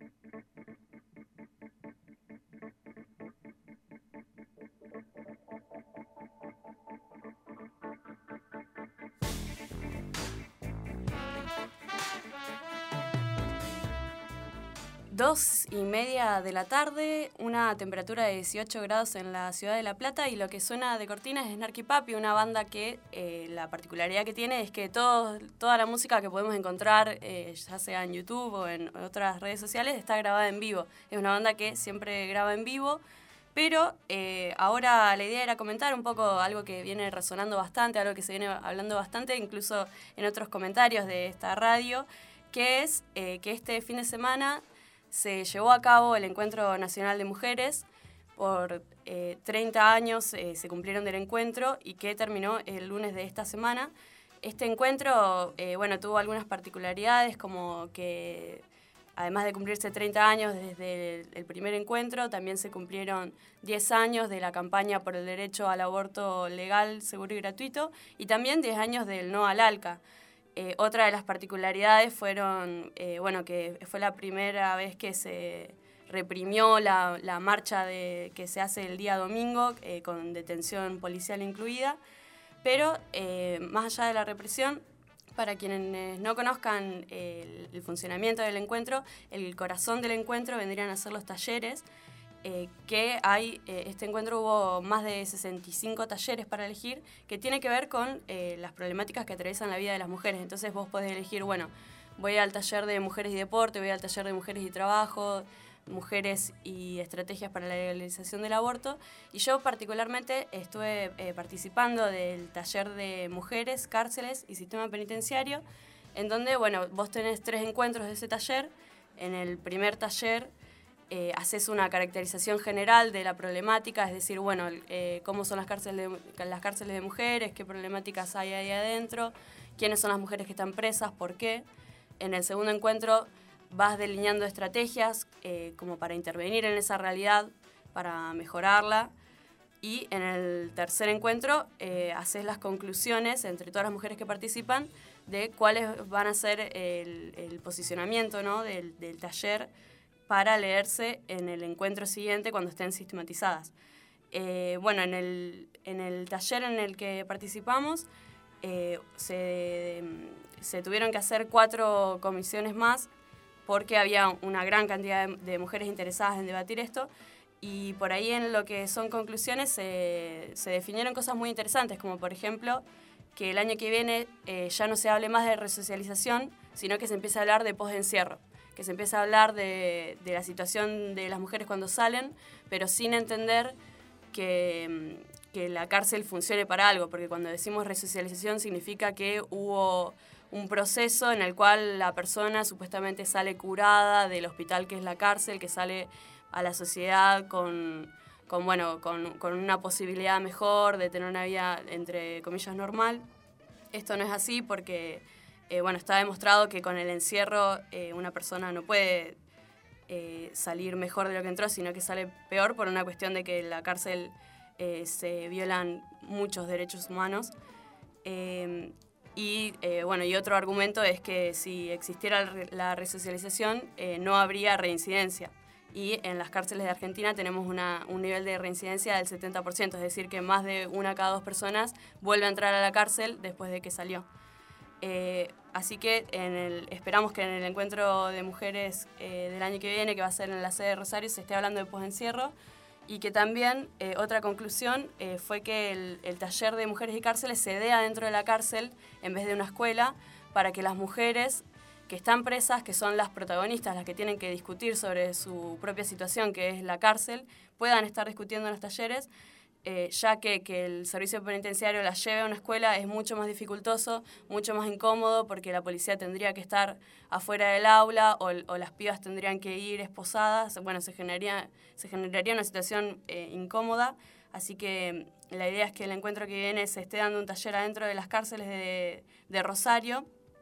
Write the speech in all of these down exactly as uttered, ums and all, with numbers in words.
Dos y media de la tarde, una temperatura de dieciocho grados en la ciudad de La Plata, y lo que suena de cortina es Snarky Puppy, una banda que eh, la particularidad que tiene es que todo, toda la música que podemos encontrar, eh, ya sea en YouTube o en otras redes sociales, está grabada en vivo. Es una banda que siempre graba en vivo, pero eh, ahora la idea era comentar un poco algo que viene resonando bastante, algo que se viene hablando bastante, incluso en otros comentarios de esta radio, que es eh, que este fin de semana se llevó a cabo el Encuentro Nacional de Mujeres. Por eh, treinta años eh, se cumplieron del encuentro, y que terminó el lunes de esta semana. Este encuentro eh, bueno, tuvo algunas particularidades, como que además de cumplirse treinta años desde el, el primer encuentro, también se cumplieron diez años de la campaña por el derecho al aborto legal, seguro y gratuito, y también diez años del no al ALCA. Eh, otra de las particularidades fueron, eh, bueno, que fue la primera vez que se reprimió la, la marcha de, que se hace el día domingo, eh, con detención policial incluida. Pero eh, más allá de la represión, para quienes no conozcan el, el funcionamiento del encuentro, el corazón del encuentro vendrían a ser los talleres. Eh, que hay, eh, este encuentro hubo más de sesenta y cinco talleres para elegir, que tiene que ver con eh, las problemáticas que atraviesan la vida de las mujeres. Entonces vos podés elegir, bueno, voy al taller de mujeres y deporte, voy al taller de mujeres y trabajo, mujeres y estrategias para la legalización del aborto. Y yo particularmente estuve eh, participando del taller de mujeres, cárceles y sistema penitenciario, en donde, bueno, vos tenés tres encuentros de ese taller. En el primer taller Eh, haces una caracterización general de la problemática, es decir, bueno, eh, cómo son las cárceles, de, las cárceles de mujeres, qué problemáticas hay ahí adentro, quiénes son las mujeres que están presas, por qué. En el segundo encuentro vas delineando estrategias eh, como para intervenir en esa realidad, para mejorarla. Y en el tercer encuentro eh, haces las conclusiones entre todas las mujeres que participan de cuáles van a ser el, el posicionamiento, ¿no?, del, del taller, para leerse en el encuentro siguiente cuando estén sistematizadas. Eh, bueno, en el, en el taller en el que participamos eh, se, se tuvieron que hacer cuatro comisiones más, porque había una gran cantidad de, de mujeres interesadas en debatir esto, y por ahí en lo que son conclusiones se, se definieron cosas muy interesantes, como por ejemplo que el año que viene eh, ya no se hable más de resocialización, sino que se empiece a hablar de postencierro, que se empieza a hablar de, de la situación de las mujeres cuando salen, pero sin entender que, que la cárcel funcione para algo, porque cuando decimos resocialización significa que hubo un proceso en el cual la persona supuestamente sale curada del hospital que es la cárcel, que sale a la sociedad con, con, bueno, con, con una posibilidad mejor de tener una vida, entre comillas, normal. Esto no es así, porque Eh, bueno, está demostrado que con el encierro eh, una persona no puede eh, salir mejor de lo que entró, sino que sale peor, por una cuestión de que en la cárcel eh, se violan muchos derechos humanos. Eh, y, eh, bueno, y otro argumento es que si existiera la resocialización eh, no habría reincidencia. Y en las cárceles de Argentina tenemos una, un nivel de reincidencia del setenta por ciento, es decir, que más de una cada dos personas vuelve a entrar a la cárcel después de que salió. Eh, así que en el, esperamos que en el encuentro de mujeres eh, del año que viene, que va a ser en la sede de Rosario, se esté hablando de postencierro, y que también eh, otra conclusión eh, fue que el, el taller de mujeres y cárceles se dé adentro de la cárcel en vez de una escuela, para que las mujeres que están presas, que son las protagonistas, las que tienen que discutir sobre su propia situación, que es la cárcel, puedan estar discutiendo en los talleres. Eh, ya que, que el servicio penitenciario las lleve a una escuela es mucho más dificultoso, mucho más incómodo, porque la policía tendría que estar afuera del aula, o, o las pibas tendrían que ir esposadas. Bueno, se generaría, se generaría una situación eh, incómoda, así que la idea es que el encuentro que viene se esté dando un taller adentro de las cárceles de, de Rosario.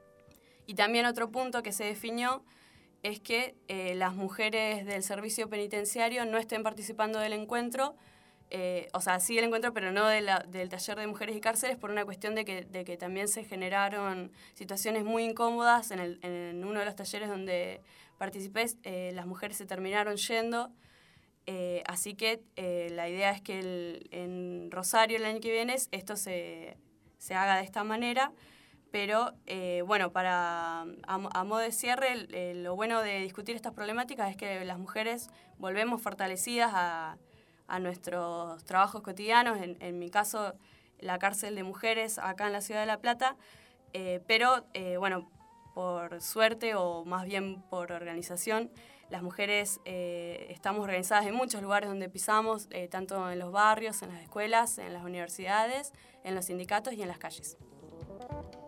Y también otro punto que se definió es que eh, las mujeres del servicio penitenciario no estén participando del encuentro. Eh, o sea, sí el encuentro, pero no de la, del taller de mujeres y cárceles, por una cuestión de que, de que también se generaron situaciones muy incómodas en, el, en uno de los talleres donde participé, eh, las mujeres se terminaron yendo, eh, así que eh, la idea es que el, en Rosario el año que viene esto se, se haga de esta manera, pero eh, bueno, para, a, a modo de cierre, el, el, lo bueno de discutir estas problemáticas es que las mujeres volvemos fortalecidas a, a nuestros trabajos cotidianos, en, en mi caso la cárcel de mujeres acá en la Ciudad de La Plata, eh, pero eh, bueno, por suerte o más bien por organización, las mujeres eh, estamos organizadas en muchos lugares donde pisamos, eh, tanto en los barrios, en las escuelas, en las universidades, en los sindicatos y en las calles.